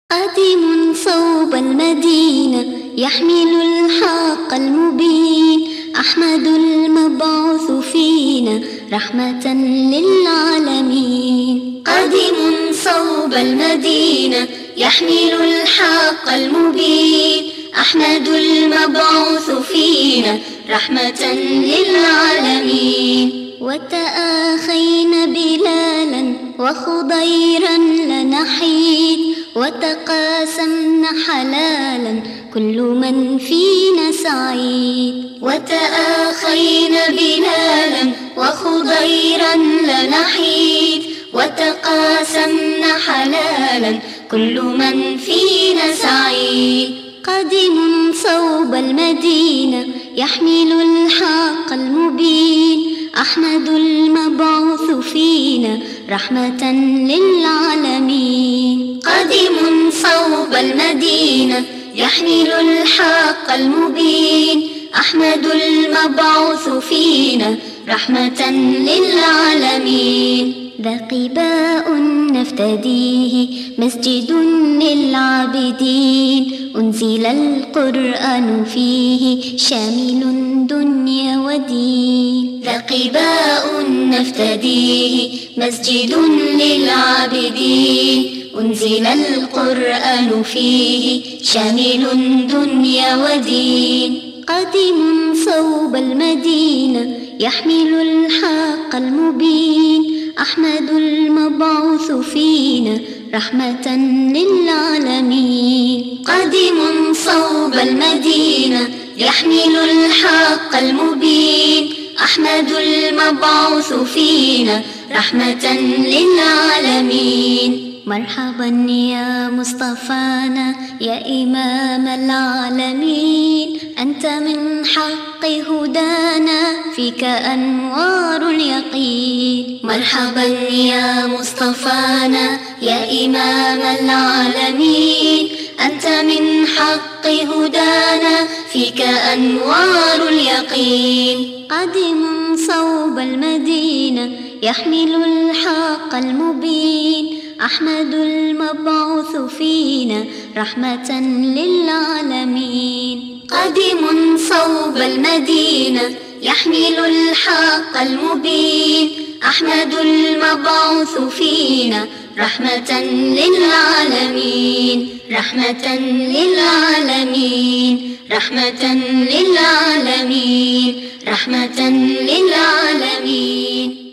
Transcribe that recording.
قادم صوب المدينة يحمل الحق المبين، أحمد المبعوث فينا رحمة للعالمين. قادم صوب المدينة يحمل الحق المبين، أحمد المبعوث فينا رحمة للعالمين. وتآخينا بلالا وخضيرا لنحيد، وتقاسمنا حلالا كل من فينا سعيد. وتآخينا بلالا وخضيرا لنحيد، وتقاسمنا حلالا كل من فينا سعيد. قادم صوب المدينة يحمل الحق المبين، أحمد المبعوث فينا رحمة للعالمين. قادم صوب المدينة يحمل الحق المبين، أحمد المبعوث فينا رحمة للعالمين. ذا قباء نفتديه مسجد للعابدين، أنزل القرآن فيه شامل دنيا ودين. ذا قباء نفتديه مسجد للعابدين، أنزل القرآن فيه شامل دنيا ودين. قادم صوب المدينة يحمل الحق المبين، أحمد المبعوث فينا رحمة للعالمين. قادم صوب المدينة يحمل الحق المبين، أحمد المبعوث فينا رحمة للعالمين. مرحبا يا مصطفانا يا إمام العالمين، أنت من حق هدانا فيك أنوار اليقين. مرحبا يا مصطفانا يا إمام العالمين، أنت من حق هدانا فيك أنوار اليقين. قادم صوب المدينة يحمل الحق المبين، أحمد المبعوث فينا رحمة للعالمين. قادم صوب المدينة يحمل الحق المبين، أحمد المبعوث فينا رحمة للعالمين. رحمة للعالمين، رحمة للعالمين، رحمة للعالمين.